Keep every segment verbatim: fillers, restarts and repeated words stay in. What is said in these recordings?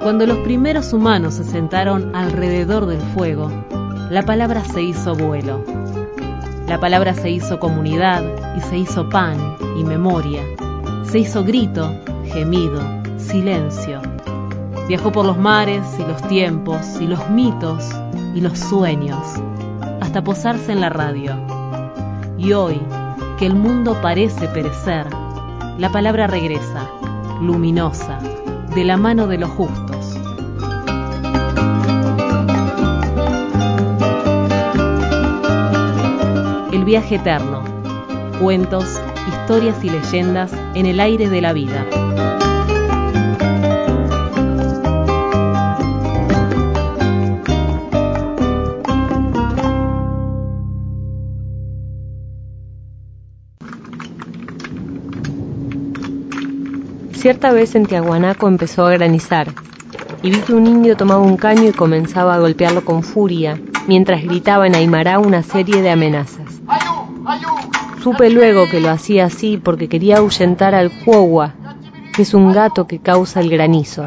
Cuando los primeros humanos se sentaron alrededor del fuego, la palabra se hizo vuelo. La palabra se hizo comunidad y se hizo pan y memoria. Se hizo grito, gemido, silencio. Viajó por los mares y los tiempos y los mitos y los sueños, hasta posarse en la radio. Y hoy, que el mundo parece perecer, la palabra regresa, luminosa, de la mano de los justos. El viaje eterno. Cuentos, historias y leyendas en el aire de la vida. Cierta vez en Tiahuanaco empezó a granizar, y vi que un indio tomaba un caño y comenzaba a golpearlo con furia, mientras gritaba en aymara una serie de amenazas. Supe luego que lo hacía así porque quería ahuyentar al cuogua, que es un gato que causa el granizo.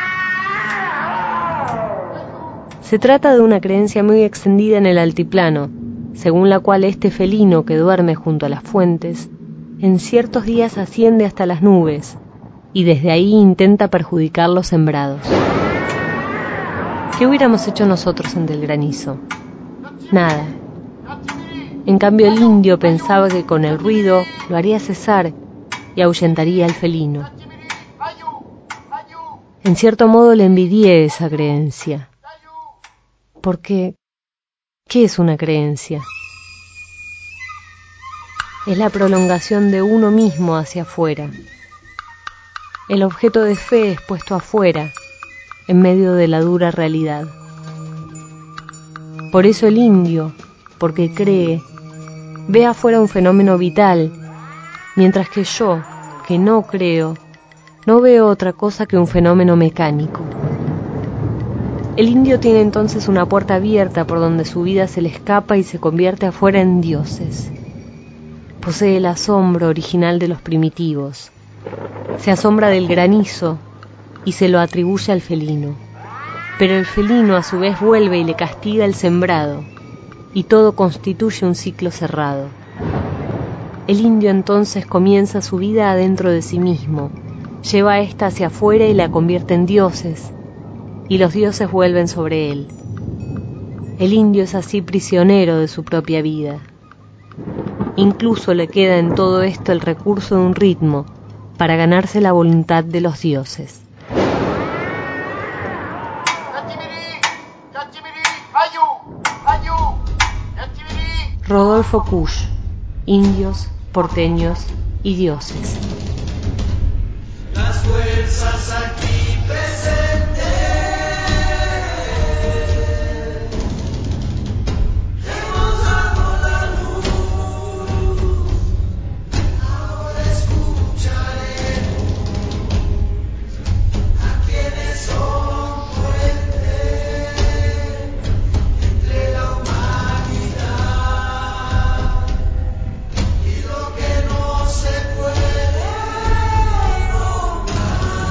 Se trata de una creencia muy extendida en el altiplano, según la cual este felino que duerme junto a las fuentes, en ciertos días asciende hasta las nubes, y desde ahí intenta perjudicar los sembrados. ¿Qué hubiéramos hecho nosotros ante el granizo? Nada. En cambio el indio pensaba que con el ruido lo haría cesar y ahuyentaría al felino. En cierto modo le envidié esa creencia. Porque, ¿qué es una creencia? Es la prolongación de uno mismo hacia afuera. El objeto de fe es puesto afuera, en medio de la dura realidad. Por eso el indio, porque cree, ve afuera un fenómeno vital, mientras que yo, que no creo, no veo otra cosa que un fenómeno mecánico. El indio tiene entonces una puerta abierta por donde su vida se le escapa y se convierte afuera en dioses. Posee el asombro original de los primitivos. Se asombra del granizo y se lo atribuye al felino. Pero el felino a su vez vuelve y le castiga el sembrado, y todo constituye un ciclo cerrado. El indio entonces comienza su vida adentro de sí mismo, lleva a ésta hacia afuera y la convierte en dioses, y los dioses vuelven sobre él. El indio es así prisionero de su propia vida. Incluso le queda en todo esto el recurso de un ritmo para ganarse la voluntad de los dioses. Rodolfo Kusch, Indios, porteños y dioses. Las fuerzas aquí presentes hemos dado la luz. Ahora escucharemos a quienes son fuertes entre la humanidad y lo que no se puede nombrar.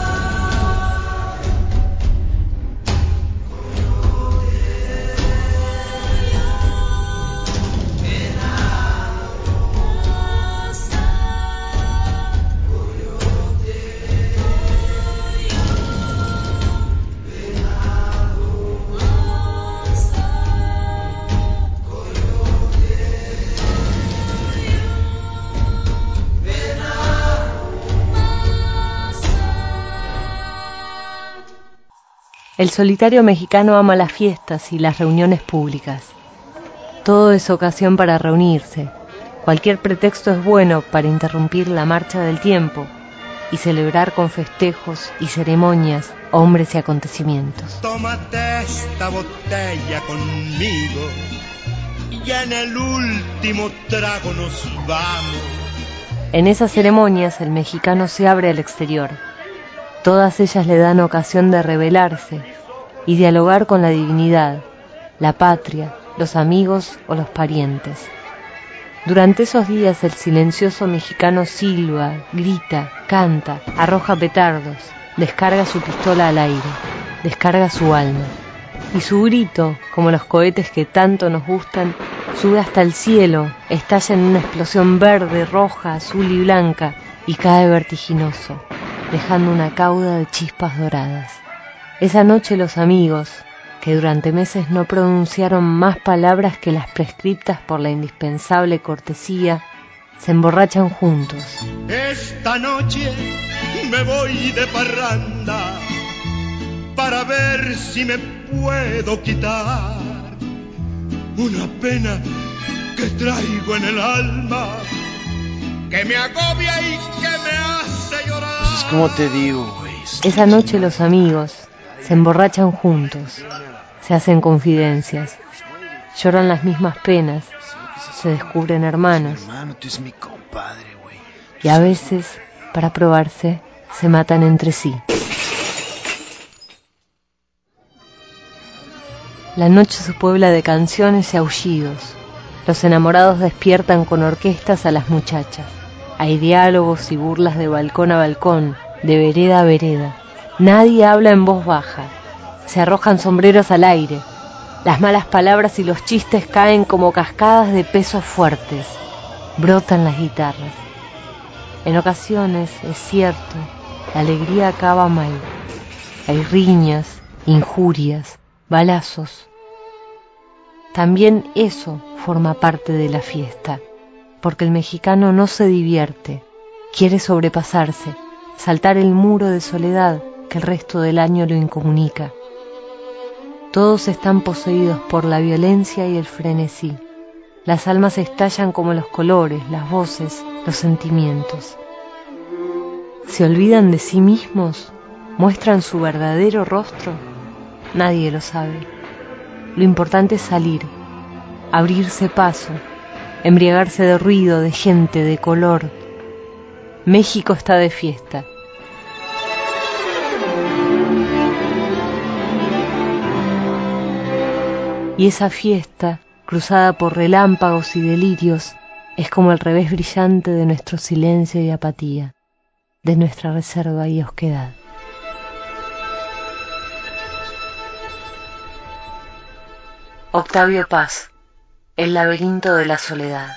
El solitario mexicano ama las fiestas y las reuniones públicas. Todo es ocasión para reunirse. Cualquier pretexto es bueno para interrumpir la marcha del tiempo y celebrar con festejos y ceremonias hombres y acontecimientos. Tómate esta botella conmigo y ya en el último trago nos vamos. En esas ceremonias el mexicano se abre al exterior. Todas ellas le dan ocasión de revelarse y dialogar con la divinidad, la patria, los amigos o los parientes. Durante esos días el silencioso mexicano silba, grita, canta, arroja petardos, descarga su pistola al aire. descarga su alma. Y su grito, como los cohetes que tanto nos gustan, sube hasta el cielo, estalla en una explosión verde, roja, azul y blanca y cae vertiginoso, dejando una cauda de chispas doradas. Esa noche los amigos, que durante meses no pronunciaron más palabras que las prescriptas por la indispensable cortesía, se emborrachan juntos. Esta noche me voy de parranda para ver si me puedo quitar una pena que traigo en el alma, que me agobia y que me hace llorar. Pues es como te digo, güey. Esa noche los amigos se emborrachan juntos, se hacen confidencias, lloran las mismas penas, se descubren hermanos. Hermano, tú eres mi compadre, güey. Y a veces, para probarse, se matan entre sí. La noche se puebla de canciones y aullidos. Los enamorados despiertan con orquestas a las muchachas. Hay diálogos y burlas de balcón a balcón, de vereda a vereda. Nadie habla en voz baja. Se arrojan sombreros al aire. Las malas palabras y los chistes caen como cascadas de pesos fuertes. Brotan las guitarras. En ocasiones, es cierto, la alegría acaba mal. Hay riñas, injurias, balazos. También eso forma parte de la fiesta, porque el mexicano no se divierte, quiere sobrepasarse, saltar el muro de soledad que el resto del año lo incomunica. Todos están poseídos por la violencia y el frenesí. Las almas estallan como los colores, las voces, los sentimientos. ¿Se olvidan de sí mismos? ¿Muestran su verdadero rostro? Nadie lo sabe. Lo importante es salir, abrirse paso, embriagarse de ruido, de gente, de color. México está de fiesta. Y esa fiesta, cruzada por relámpagos y delirios, es como el revés brillante de nuestro silencio y apatía, de nuestra reserva y osquedad. Octavio Paz, El laberinto de la soledad.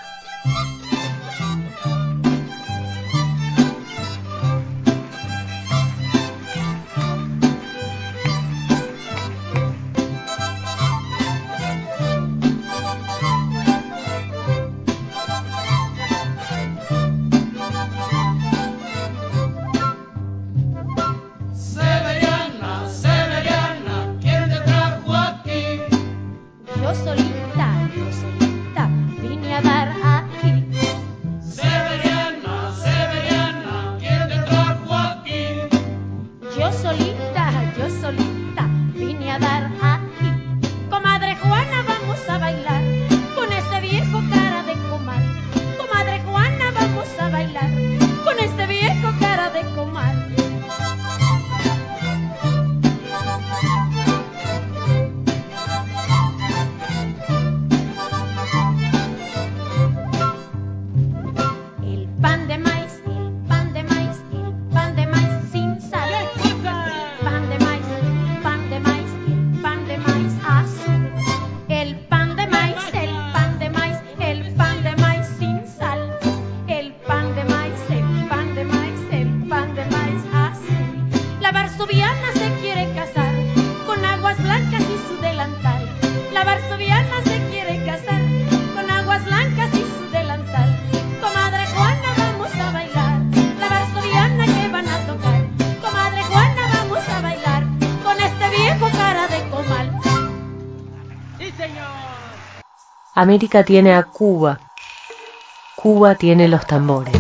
América tiene a Cuba, Cuba tiene los tambores.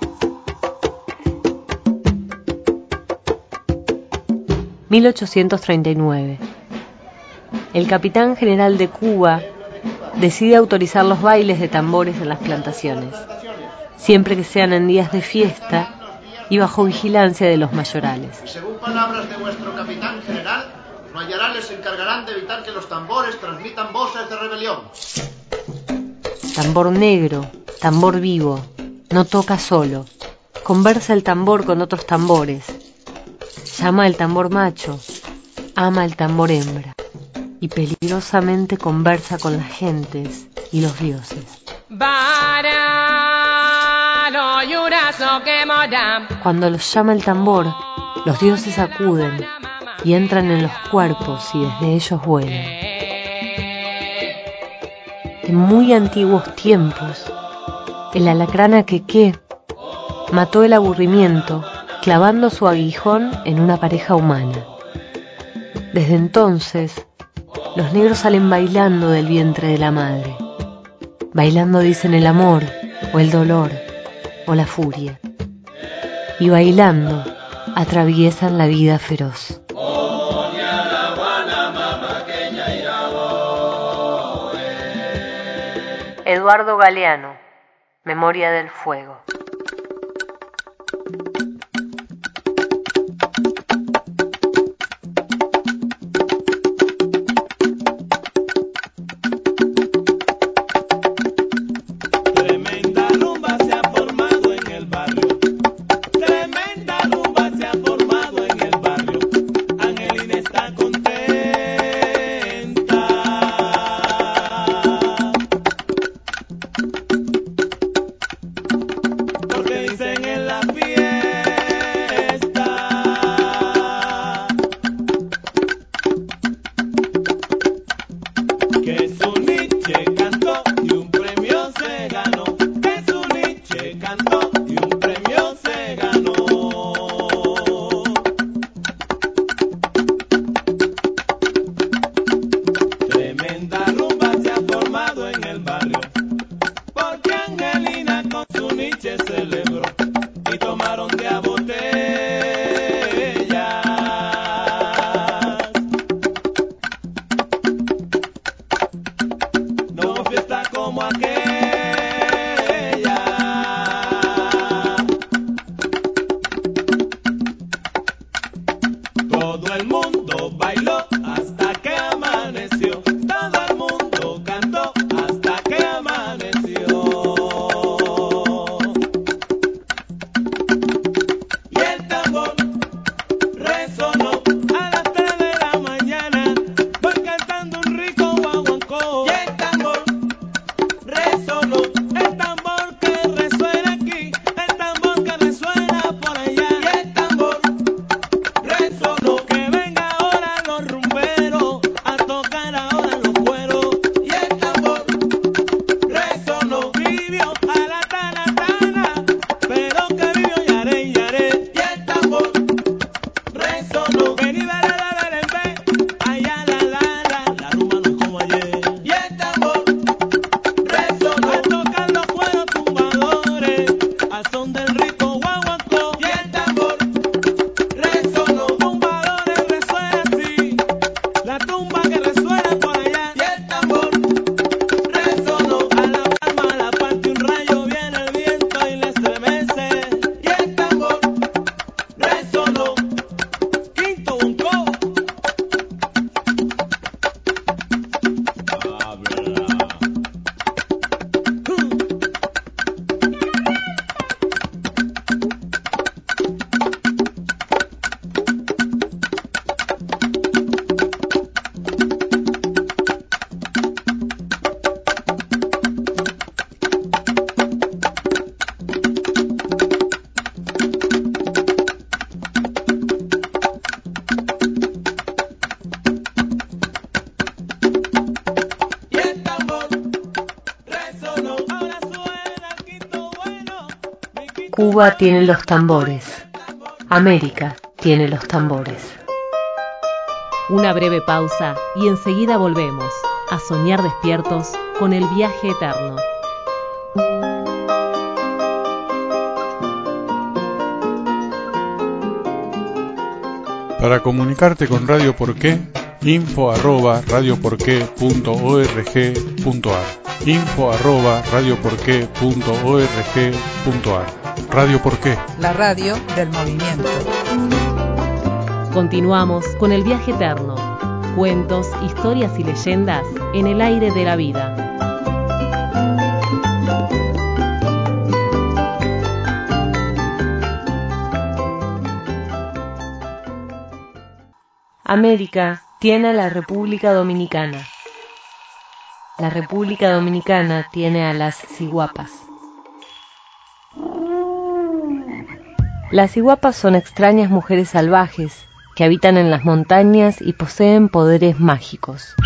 mil ochocientos treinta y nueve. El capitán general de Cuba decide autorizar los bailes de tambores en las plantaciones, siempre que sean en días de fiesta y bajo vigilancia de los mayorales. Según palabras de vuestro capitán general, los mayorales se encargarán de evitar que los tambores transmitan voces de rebelión. Tambor negro, tambor vivo, no toca solo, conversa el tambor con otros tambores, llama el tambor macho, ama el tambor hembra y peligrosamente conversa con las gentes y los dioses. Cuando los llama el tambor, los dioses acuden y entran en los cuerpos y desde ellos vuelan. En muy antiguos tiempos, el alacrán Aquequé mató el aburrimiento clavando su aguijón en una pareja humana. Desde entonces, los negros salen bailando del vientre de la madre. Bailando dicen el amor, o el dolor, o la furia. Y bailando atraviesan la vida feroz. Eduardo Galeano, Memoria del Fuego. Cuba tiene los tambores. América tiene los tambores. Una breve pausa y enseguida volvemos a soñar despiertos con el viaje eterno. Para comunicarte con Radio Porqué, info arroba radioporqué.org.ar info arroba radioporqué.org.ar Radio Porqué, la radio del movimiento. Continuamos con el viaje eterno. Cuentos, historias y leyendas en el aire de la vida. América tiene a la República Dominicana. La República Dominicana tiene a las ciguapas. Las ciguapas son extrañas mujeres salvajes que habitan en las montañas y poseen poderes mágicos.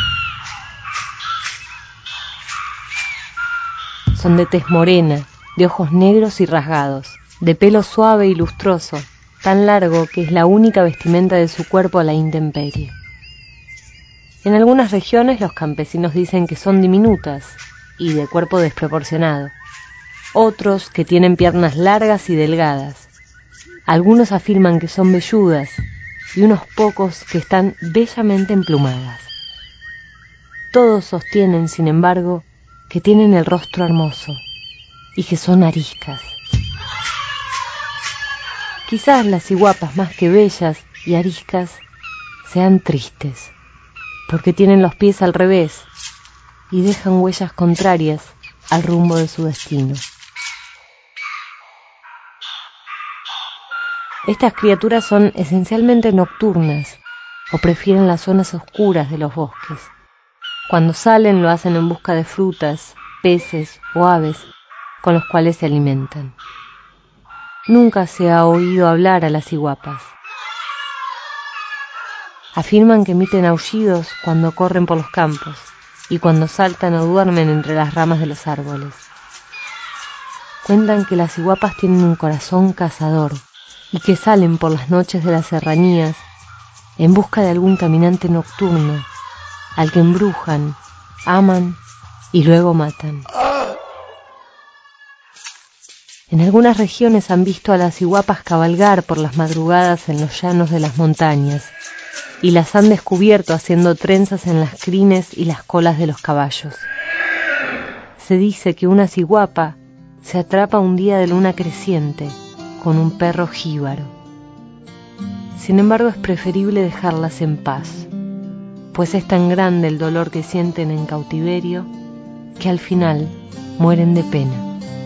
Son de tez morena, de ojos negros y rasgados, de pelo suave y lustroso, tan largo que es la única vestimenta de su cuerpo a la intemperie. En algunas regiones los campesinos dicen que son diminutas y de cuerpo desproporcionado, otros que tienen piernas largas y delgadas. Algunos afirman que son velludas y unos pocos que están bellamente emplumadas. Todos sostienen, sin embargo, que tienen el rostro hermoso y que son ariscas. Quizás las ciguapas, más que bellas y ariscas, sean tristes, porque tienen los pies al revés y dejan huellas contrarias al rumbo de su destino. Estas criaturas son esencialmente nocturnas o prefieren las zonas oscuras de los bosques. Cuando salen lo hacen en busca de frutas, peces o aves con los cuales se alimentan. Nunca se ha oído hablar a las ciguapas. Afirman que emiten aullidos cuando corren por los campos y cuando saltan o duermen entre las ramas de los árboles. Cuentan que las ciguapas tienen un corazón cazador y que salen por las noches de las serranías en busca de algún caminante nocturno al que embrujan, aman y luego matan. En algunas regiones han visto a las ciguapas cabalgar por las madrugadas en los llanos de las montañas y las han descubierto haciendo trenzas en las crines y las colas de los caballos. Se dice que una ciguapa se atrapa un día de luna creciente con un perro jíbaro. Sin embargo, es preferible dejarlas en paz, pues es tan grande el dolor que sienten en cautiverio que al final mueren de pena.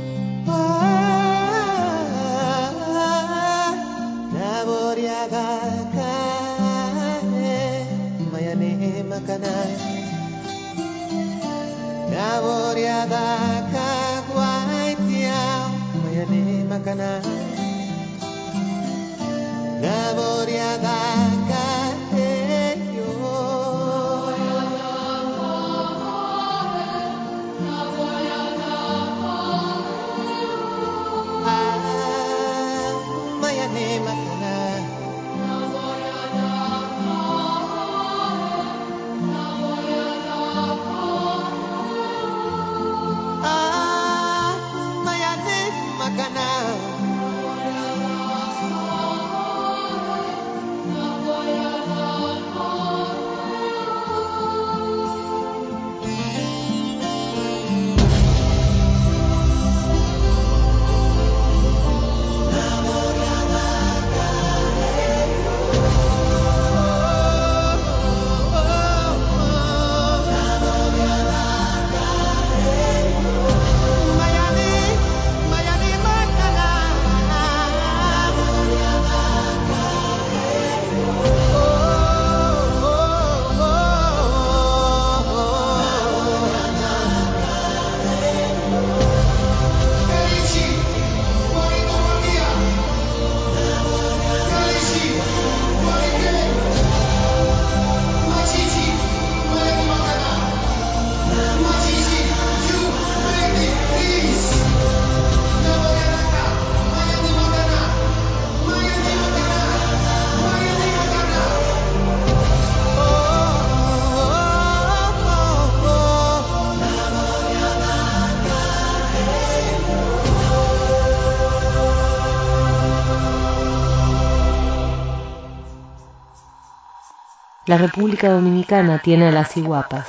La República Dominicana tiene a las ciguapas.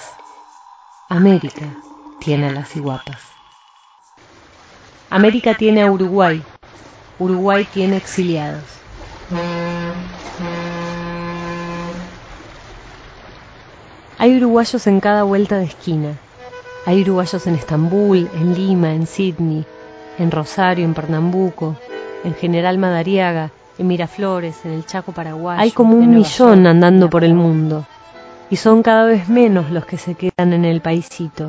América tiene a las ciguapas. América tiene a Uruguay. Uruguay tiene exiliados. Hay uruguayos en cada vuelta de esquina. Hay uruguayos en Estambul, en Lima, en Sydney, en Rosario, en Pernambuco, en General Madariaga en Miraflores, en el Chaco paraguayo. Hay como un millón andando por el mundo, y son cada vez menos los que se quedan en el paisito.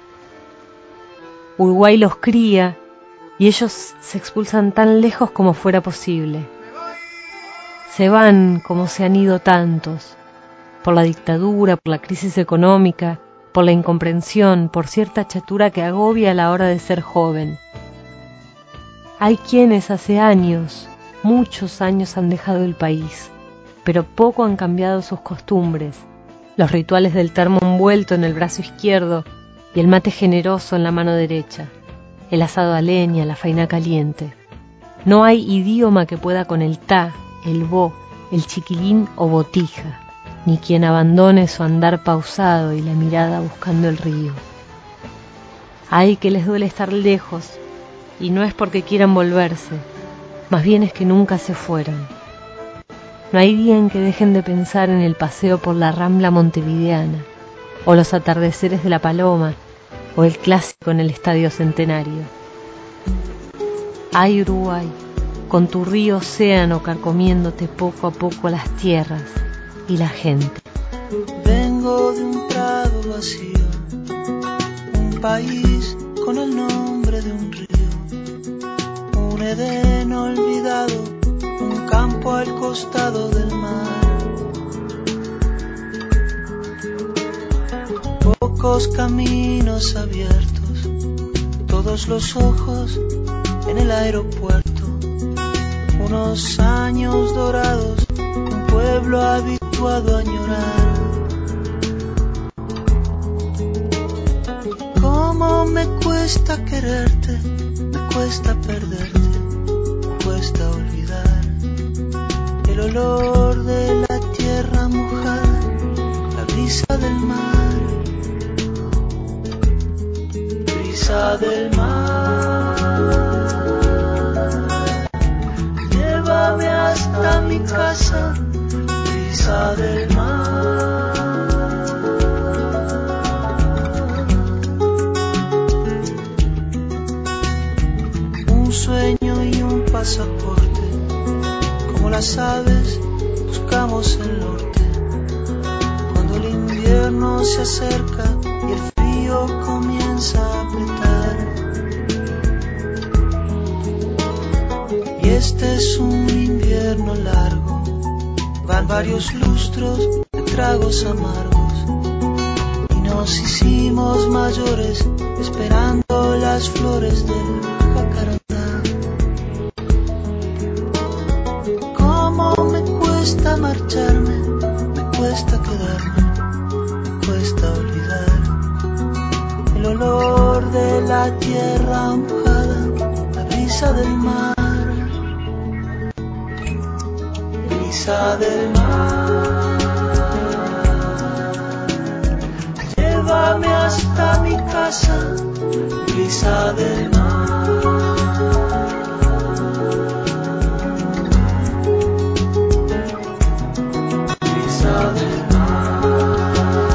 Uruguay los cría, y ellos se expulsan tan lejos como fuera posible. Se van como se han ido tantos, por la dictadura, por la crisis económica, por la incomprensión, por cierta chatura que agobia a la hora de ser joven. Hay quienes hace años, muchos años han dejado el país, pero poco han cambiado sus costumbres, los rituales del termo envuelto en el brazo izquierdo y el mate generoso en la mano derecha, el asado a leña, la faina caliente. No hay idioma que pueda con el ta, el bo, el chiquilín o botija, ni quien abandone su andar pausado y la mirada buscando el río. Hay que les duele estar lejos, y no es porque quieran volverse, más bien es que nunca se fueron. No hay día en que dejen de pensar en el paseo por la Rambla montevideana, o los atardeceres de La Paloma, o el clásico en el Estadio Centenario. Ay, Uruguay, con tu río océano carcomiéndote poco a poco las tierras y la gente. Vengo de un prado vacío, un país con el nombre de un río, un Edén olvidado, un campo al costado del mar. Pocos caminos abiertos, todos los ojos en el aeropuerto, unos años dorados, un pueblo habituado a añorar. Cómo me cuesta quererte, me cuesta perderte, me cuesta olvidar el olor de la tierra mojada, la brisa del mar, brisa del mar. Llévame hasta mi casa, brisa del mar. Un sueño y un pasaporte, como las aves buscamos el norte. Cuando el invierno se acerca y el frío comienza a apretar. Y este es un invierno largo, van varios lustros de tragos amargos, y nos hicimos mayores esperando las flores del jacarandá. Cómo me cuesta marcharme, me cuesta quedarme, me cuesta olvidar el olor de la tierra mojada, la brisa del mar, brisa del mar. Llévame hasta mi casa, brisa del mar. Brisa del mar.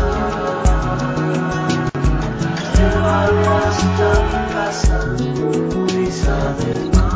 Llévame hasta mi casa, brisa del mar.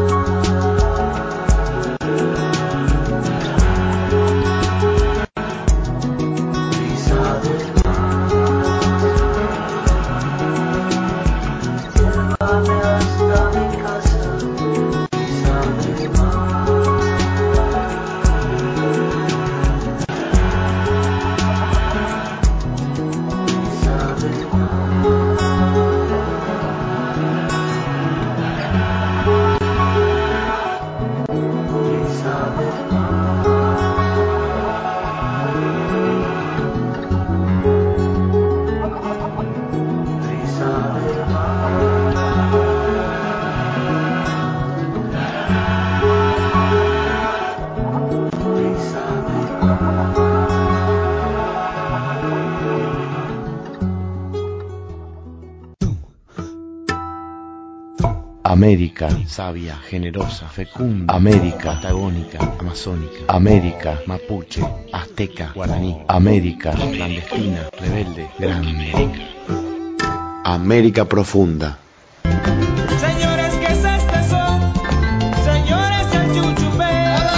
América, sabia, generosa, fecunda. América, patagónica, amazónica. América, mapuche, azteca, guaraní. América, clandestina, rebelde, grande. América profunda. Señores, ¿qué es este son? Señores, el chuchumbe.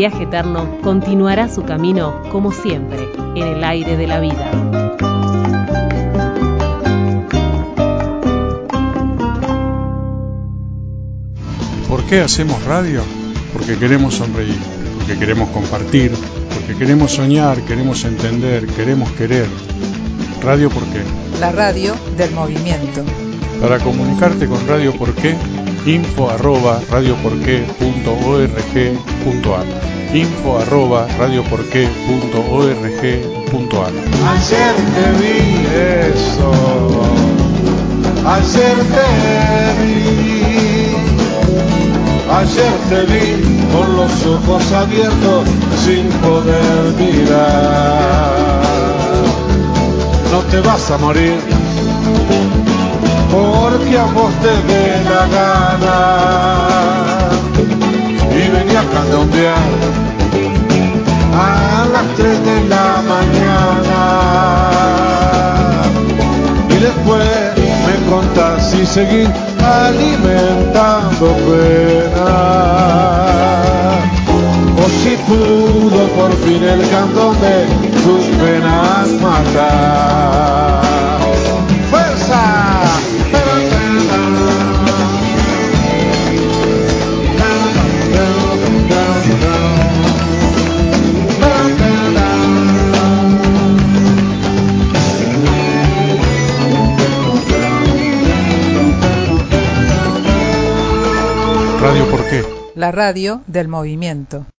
viaje eterno continuará su camino, como siempre, en el aire de la vida. ¿Por qué hacemos radio? Porque queremos sonreír, porque queremos compartir, porque queremos soñar, queremos entender, queremos querer. Radio ¿Por qué? La radio del movimiento. Para comunicarte con Radio ¿Por qué? info arroba radioporqué punto org punto ar info arroba radioporqué punto org punto ar. Ayer te vi eso, ayer te vi, ayer te vi con los ojos abiertos sin poder mirar. No te vas a morir porque a vos te dé la gana y venías a candombear a las tres de la mañana y después me contás y seguís alimentando pena. O si pudo por fin el candombe tus penas matar. ¡Fuerza! Radio ¿Por qué? La radio del movimiento.